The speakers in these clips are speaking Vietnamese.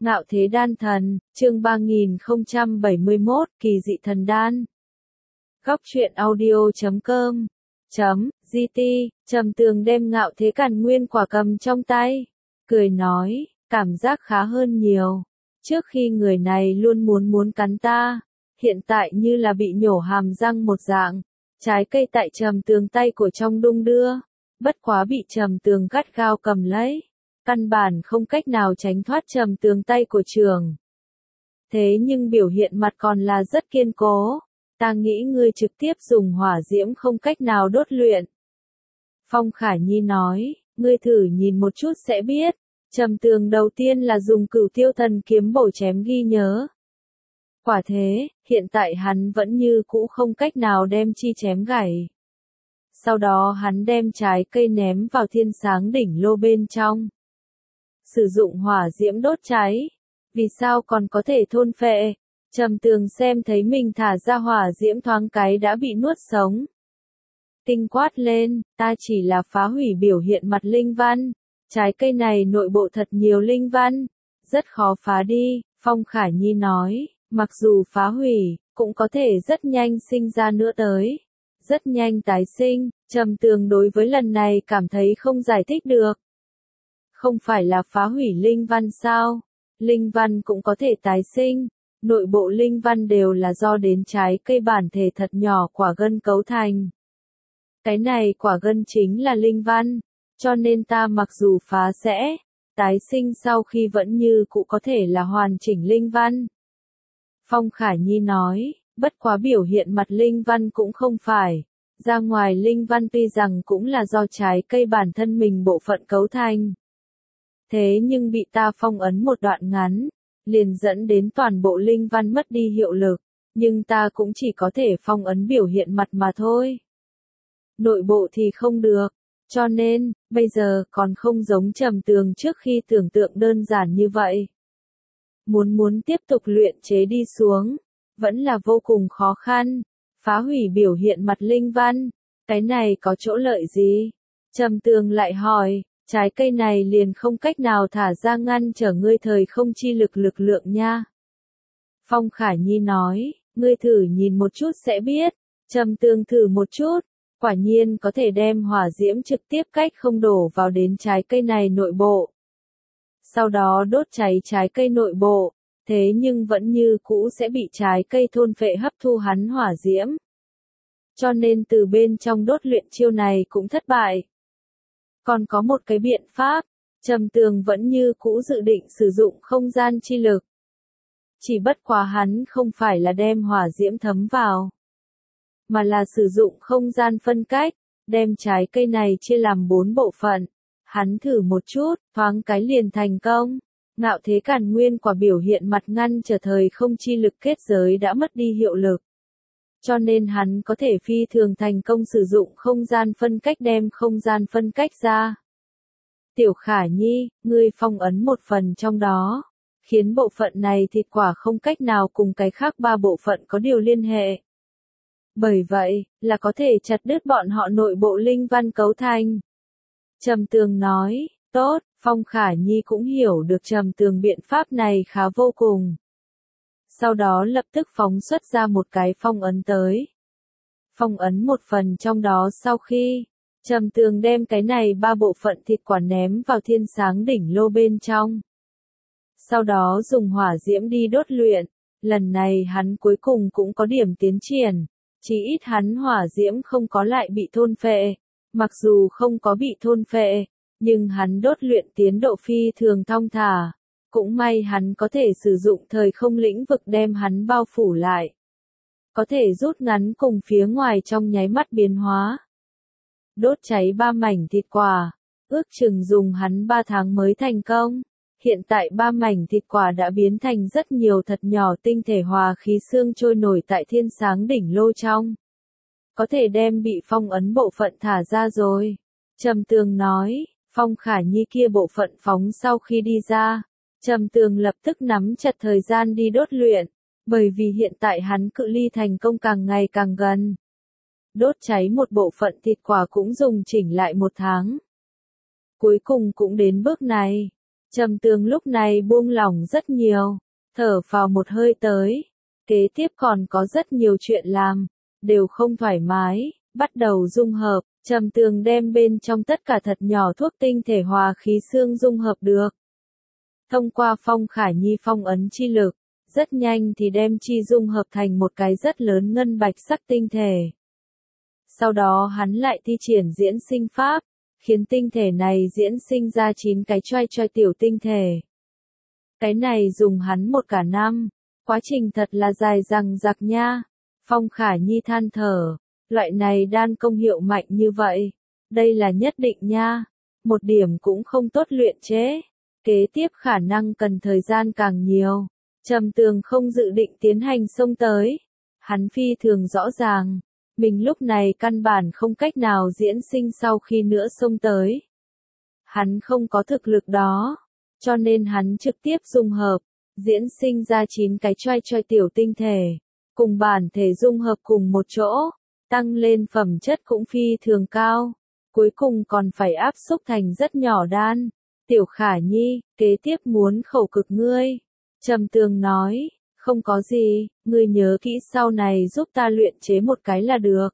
Ngạo thế đan thần, chương 3071, kỳ dị thần đan. Góc truyện audio.com .gt, Trầm Tường đem Ngạo Thế Càn Nguyên quả cầm trong tay, cười nói, cảm giác khá hơn nhiều. Trước khi người này luôn muốn cắn ta, hiện tại như là bị nhổ hàm răng một dạng. Trái cây tại Trầm Tường tay của trong đung đưa, bất quá bị Trầm Tường gắt gao cầm lấy, căn bản không cách nào tránh thoát Trầm Tường tay của trường. Thế nhưng biểu hiện mặt còn là rất kiên cố. Ta nghĩ ngươi trực tiếp dùng hỏa diễm không cách nào đốt luyện. Phong Khải Nhi nói, ngươi thử nhìn một chút sẽ biết. Trầm Tường đầu tiên là dùng Cửu Tiêu Thần kiếm bổ chém ghi nhớ. Quả thế, hiện tại hắn vẫn như cũ không cách nào đem chi chém gãy. Sau đó hắn đem trái cây ném vào thiên sáng đỉnh lô bên trong. Sử dụng hỏa diễm đốt cháy. Vì sao còn có thể thôn phệ? Trầm Tường xem thấy mình thả ra hỏa diễm thoáng cái đã bị nuốt sống. Tinh quát lên, ta chỉ là phá hủy biểu hiện mặt linh văn. Trái cây này nội bộ thật nhiều linh văn. Rất khó phá đi, Phong Khải Nhi nói, mặc dù phá hủy, cũng có thể rất nhanh sinh ra nữa tới. Rất nhanh tái sinh, Trầm Tường đối với lần này cảm thấy không giải thích được. Không phải là phá hủy linh văn sao? Linh văn cũng có thể tái sinh. Nội bộ linh văn đều là do đến trái cây bản thể thật nhỏ quả gân cấu thành. Cái này quả gân chính là linh văn, cho nên ta mặc dù phá sẽ, tái sinh sau khi vẫn như cũ có thể là hoàn chỉnh linh văn. Phong Khải Nhi nói, bất quá biểu hiện mặt linh văn cũng không phải. Ra ngoài linh văn tuy rằng cũng là do trái cây bản thân mình bộ phận cấu thành. Thế nhưng bị ta phong ấn một đoạn ngắn, liền dẫn đến toàn bộ linh văn mất đi hiệu lực, nhưng ta cũng chỉ có thể phong ấn biểu hiện mặt mà thôi. Nội bộ thì không được, cho nên, bây giờ còn không giống Trầm Tường trước khi tưởng tượng đơn giản như vậy. Muốn tiếp tục luyện chế đi xuống, vẫn là vô cùng khó khăn, phá hủy biểu hiện mặt linh văn, cái này có chỗ lợi gì? Trầm Tường lại hỏi. Trái cây này liền không cách nào thả ra ngăn trở ngươi thời không chi lực lượng nha. Phong Khải Nhi nói, ngươi thử nhìn một chút sẽ biết. Trầm Tường thử một chút, quả nhiên có thể đem hỏa diễm trực tiếp cách không đổ vào đến trái cây này nội bộ. Sau đó đốt cháy trái cây nội bộ, thế nhưng vẫn như cũ sẽ bị trái cây thôn phệ hấp thu hắn hỏa diễm. Cho nên từ bên trong đốt luyện chiêu này cũng thất bại. Còn có một cái biện pháp, Trầm Tường vẫn như cũ dự định sử dụng không gian chi lực. Chỉ bất quá hắn không phải là đem hỏa diễm thấm vào, mà là sử dụng không gian phân cách, đem trái cây này chia làm 4 bộ phận. Hắn thử một chút, thoáng cái liền thành công. Ngạo Thế Càn Nguyên quả biểu hiện mặt ngăn trở thời không chi lực kết giới đã mất đi hiệu lực. Cho nên hắn có thể phi thường thành công sử dụng không gian phân cách đem không gian phân cách ra. Tiểu Khả Nhi, ngươi phong ấn một phần trong đó, khiến bộ phận này thịt quả không cách nào cùng cái khác 3 bộ phận có điều liên hệ. Bởi vậy, là có thể chặt đứt bọn họ nội bộ linh văn cấu thành. Trầm Tường nói, tốt, Phong Khả Nhi cũng hiểu được Trầm Tường biện pháp này khá vô cùng. Sau đó lập tức phóng xuất ra một cái phong ấn tới. Phong ấn một phần trong đó sau khi, Trầm Tường đem cái này 3 bộ phận thịt quả ném vào thiên sáng đỉnh lô bên trong. Sau đó dùng hỏa diễm đi đốt luyện, lần này hắn cuối cùng cũng có điểm tiến triển, chỉ ít hắn hỏa diễm không có lại bị thôn phệ, mặc dù không có bị thôn phệ, nhưng hắn đốt luyện tiến độ phi thường thong thả. Cũng may hắn có thể sử dụng thời không lĩnh vực đem hắn bao phủ lại. Có thể rút ngắn cùng phía ngoài trong nháy mắt biến hóa. Đốt cháy 3 mảnh thịt quả, ước chừng dùng hắn 3 tháng mới thành công. Hiện tại 3 mảnh thịt quả đã biến thành rất nhiều thật nhỏ tinh thể hòa khí xương trôi nổi tại thiên sáng đỉnh lô trong. Có thể đem bị phong ấn bộ phận thả ra rồi. Trầm Tường nói, Phong Khải Nhi kia bộ phận phóng sau khi đi ra. Trầm Tường lập tức nắm chặt thời gian đi đốt luyện, bởi vì hiện tại hắn cự ly thành công càng ngày càng gần. Đốt cháy một bộ phận thịt quả cũng dùng chỉnh lại 1 tháng. Cuối cùng cũng đến bước này. Trầm Tường lúc này buông lỏng rất nhiều, thở vào một hơi tới. Kế tiếp còn có rất nhiều chuyện làm, đều không thoải mái, bắt đầu dung hợp. Trầm Tường đem bên trong tất cả thật nhỏ thuốc tinh thể hòa khí xương dung hợp được. Thông qua Phong Khả Nhi phong ấn chi lực, rất nhanh thì đem chi dung hợp thành một cái rất lớn ngân bạch sắc tinh thể. Sau đó hắn lại thi triển diễn sinh pháp, khiến tinh thể này diễn sinh ra 9 cái choai choai tiểu tinh thể. Cái này dùng hắn một cả năm, quá trình thật là dài dằng dặc nha. Phong Khả Nhi than thở, loại này đan công hiệu mạnh như vậy, đây là nhất định nha, một điểm cũng không tốt luyện chế. Kế tiếp khả năng cần thời gian càng nhiều. Trầm Tường không dự định tiến hành xông tới. Hắn phi thường rõ ràng, mình lúc này căn bản không cách nào diễn sinh sau khi nữa xông tới. Hắn không có thực lực đó, cho nên hắn trực tiếp dung hợp, diễn sinh ra 9 cái choai choai tiểu tinh thể, cùng bản thể dung hợp cùng một chỗ, tăng lên phẩm chất cũng phi thường cao. Cuối cùng còn phải áp xúc thành rất nhỏ đan. Tiểu Khả Nhi, kế tiếp muốn khẩu cực ngươi. Trầm Tường nói, không có gì, ngươi nhớ kỹ sau này giúp ta luyện chế một cái là được.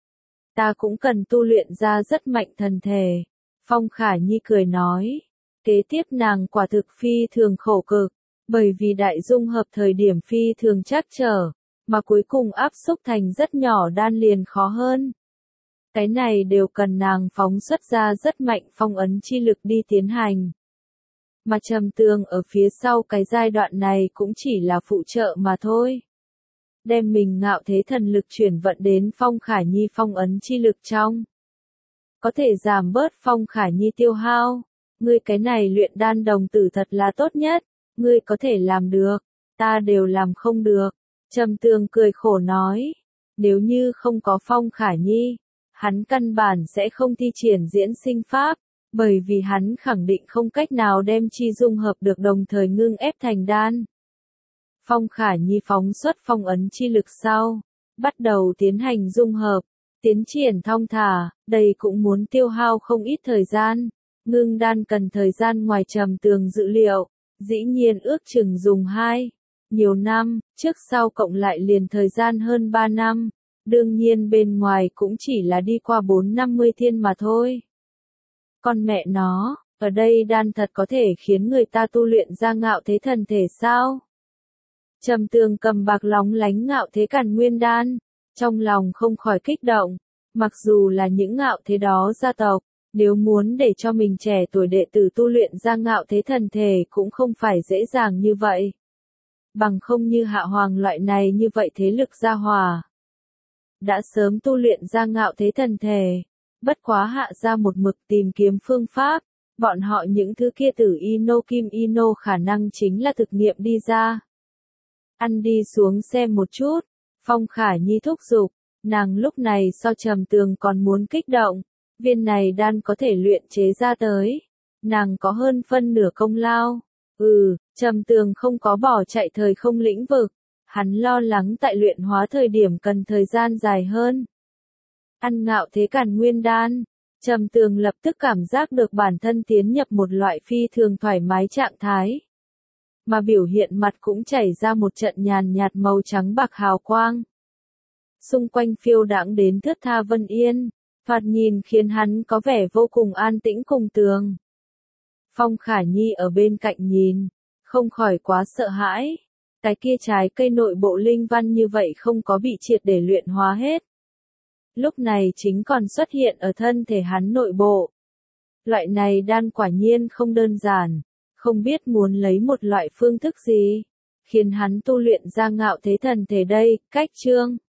Ta cũng cần tu luyện ra rất mạnh thần thể. Phong Khả Nhi cười nói, kế tiếp nàng quả thực phi thường khổ cực, bởi vì đại dung hợp thời điểm phi thường trắc trở, mà cuối cùng áp xúc thành rất nhỏ đan liền khó hơn. Cái này đều cần nàng phóng xuất ra rất mạnh phong ấn chi lực đi tiến hành. Mà Trầm Tường ở phía sau cái giai đoạn này cũng chỉ là phụ trợ mà thôi. Đem mình ngạo thế thần lực chuyển vận đến Phong Khả Nhi phong ấn chi lực trong. Có thể giảm bớt Phong Khả Nhi tiêu hao. Ngươi cái này luyện đan đồng tử thật là tốt nhất. Ngươi có thể làm được, ta đều làm không được. Trầm Tường cười khổ nói. Nếu như không có Phong Khả Nhi, hắn căn bản sẽ không thi triển diễn sinh pháp, bởi vì hắn khẳng định không cách nào đem chi dung hợp được đồng thời ngưng ép thành đan. Phong Khả Nhi phóng xuất phong ấn chi lực sau, bắt đầu tiến hành dung hợp, tiến triển thong thả, đây cũng muốn tiêu hao không ít thời gian. Ngưng đan cần thời gian ngoài Trầm Tường dự liệu, dĩ nhiên ước chừng dùng nhiều năm, trước sau cộng lại liền thời gian hơn 3 năm. Đương nhiên bên ngoài cũng chỉ là đi qua 4-50 thiên mà thôi. Con mẹ nó, ở đây đan thật có thể khiến người ta tu luyện ra ngạo thế thần thể sao? Trầm Tường cầm bạc lóng lánh ngạo thế càn nguyên đan, trong lòng không khỏi kích động. Mặc dù là những ngạo thế đó gia tộc, nếu muốn để cho mình trẻ tuổi đệ tử tu luyện ra ngạo thế thần thể cũng không phải dễ dàng như vậy. Bằng không như Hạ Hoàng loại này như vậy thế lực gia hòa. Đã sớm tu luyện ra ngạo thế thần thể, bất quá Hạ ra một mực tìm kiếm phương pháp, bọn họ những thứ kia tử Ino Kim Ino khả năng chính là thực nghiệm đi ra. Ăn đi xuống xem một chút, Phong Khả Nhi thúc giục, nàng lúc này so Trầm Tường còn muốn kích động, viên này đan có thể luyện chế ra tới, nàng có hơn phân nửa công lao. Trầm Tường không có bỏ chạy thời không lĩnh vực. Hắn lo lắng tại luyện hóa thời điểm cần thời gian dài hơn. Ăn ngạo thế càn nguyên đan, Trầm Tường lập tức cảm giác được bản thân tiến nhập một loại phi thường thoải mái trạng thái. Mà biểu hiện mặt cũng chảy ra một trận nhàn nhạt màu trắng bạc hào quang. Xung quanh phiêu đãng đến thướt tha vân yên, thoạt nhìn khiến hắn có vẻ vô cùng an tĩnh cùng tường. Phong Khả Nhi ở bên cạnh nhìn, không khỏi quá sợ hãi. Cái kia trái cây nội bộ linh văn như vậy không có bị triệt để luyện hóa hết. Lúc này chính còn xuất hiện ở thân thể hắn nội bộ. Loại này đan quả nhiên không đơn giản, không biết muốn lấy một loại phương thức gì, khiến hắn tu luyện ra ngạo thế thần thể đây. Cách chương